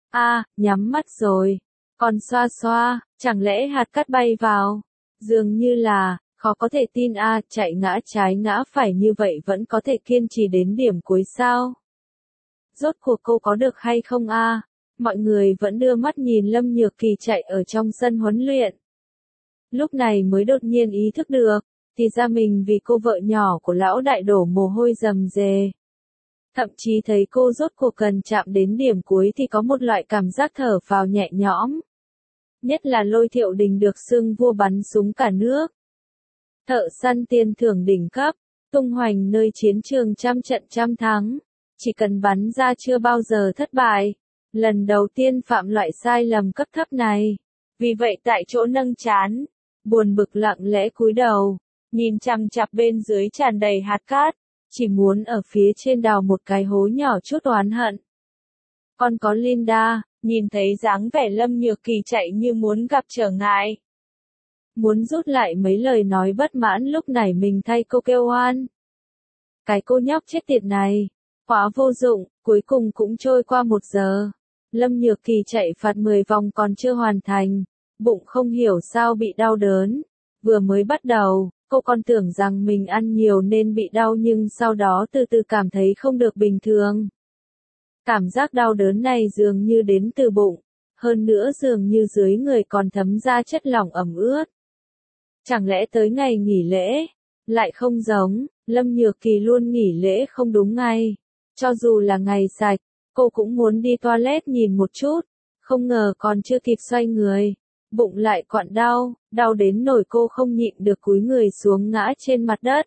Nhắm mắt rồi. Còn xoa xoa, chẳng lẽ hạt cát bay vào? Dường như là, khó có thể tin chạy ngã trái ngã phải như vậy vẫn có thể kiên trì đến điểm cuối sao? Rốt cuộc cô có được hay không Mọi người vẫn đưa mắt nhìn Lâm Nhược Kỳ chạy ở trong sân huấn luyện. Lúc này mới đột nhiên ý thức được, thì ra mình vì cô vợ nhỏ của lão đại đổ mồ hôi rầm rề. Thậm chí thấy cô rốt cuộc cần chạm đến điểm cuối thì có một loại cảm giác thở phào nhẹ nhõm. Nhất là Lôi Thiệu Đình được xưng vua bắn súng cả nước. Thợ săn tiền thưởng đỉnh cấp, tung hoành nơi chiến trường trăm trận trăm thắng. Chỉ cần bắn ra chưa bao giờ thất bại. Lần đầu tiên phạm loại sai lầm cấp thấp này. Vì vậy tại chỗ nâng trán, buồn bực lặng lẽ cúi đầu, nhìn chằm chằm bên dưới tràn đầy hạt cát, chỉ muốn ở phía trên đào một cái hố nhỏ chút oán hận. Còn có Linda, nhìn thấy dáng vẻ Lâm Nhược Kỳ chạy như muốn gặp trở ngại. Muốn rút lại mấy lời nói bất mãn lúc nãy mình thay cô kêu oan. Cái cô nhóc chết tiệt này, quá vô dụng, cuối cùng cũng trôi qua 1 giờ. Lâm Nhược Kỳ chạy phạt 10 vòng còn chưa hoàn thành, bụng không hiểu sao bị đau đớn. Vừa mới bắt đầu, cô còn tưởng rằng mình ăn nhiều nên bị đau nhưng sau đó từ từ cảm thấy không được bình thường. Cảm giác đau đớn này dường như đến từ bụng, hơn nữa dường như dưới người còn thấm ra chất lỏng ẩm ướt. Chẳng lẽ tới ngày nghỉ lễ, lại không giống, Lâm Nhược Kỳ luôn nghỉ lễ không đúng ngày. Cho dù là ngày sạch, cô cũng muốn đi toilet nhìn một chút, không ngờ còn chưa kịp xoay người. Bụng lại quặn đau, đau đến nỗi cô không nhịn được cúi người xuống ngã trên mặt đất.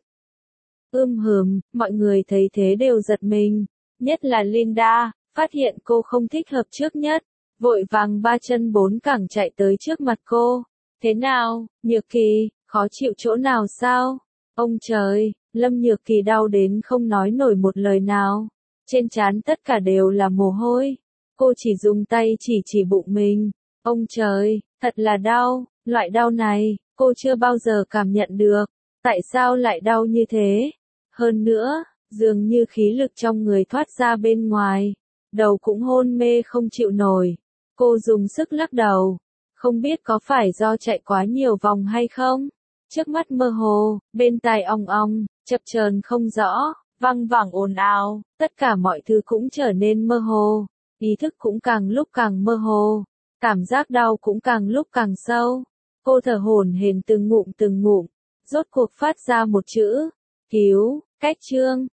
Mọi người thấy thế đều giật mình, nhất là Linda, phát hiện cô không thích hợp trước nhất, vội vàng 3 chân 4 cẳng chạy tới trước mặt cô. Thế nào, Nhược Kỳ, khó chịu chỗ nào sao? Ông trời, Lâm Nhược Kỳ đau đến không nói nổi một lời nào. Trên trán tất cả đều là mồ hôi. Cô chỉ dùng tay chỉ bụng mình. Ông trời, thật là đau, loại đau này, cô chưa bao giờ cảm nhận được. Tại sao lại đau như thế? Hơn nữa, dường như khí lực trong người thoát ra bên ngoài. Đầu cũng hôn mê không chịu nổi. Cô dùng sức lắc đầu. Không biết có phải do chạy quá nhiều vòng hay không? Trước mắt mơ hồ, bên tai ong ong, chập chờn không rõ, văng vẳng ồn ào, tất cả mọi thứ cũng trở nên mơ hồ. Ý thức cũng càng lúc càng mơ hồ. Cảm giác đau cũng càng lúc càng sâu. Cô thở hổn hển từng ngụm, rốt cuộc phát ra một chữ. Cứu, cách trương.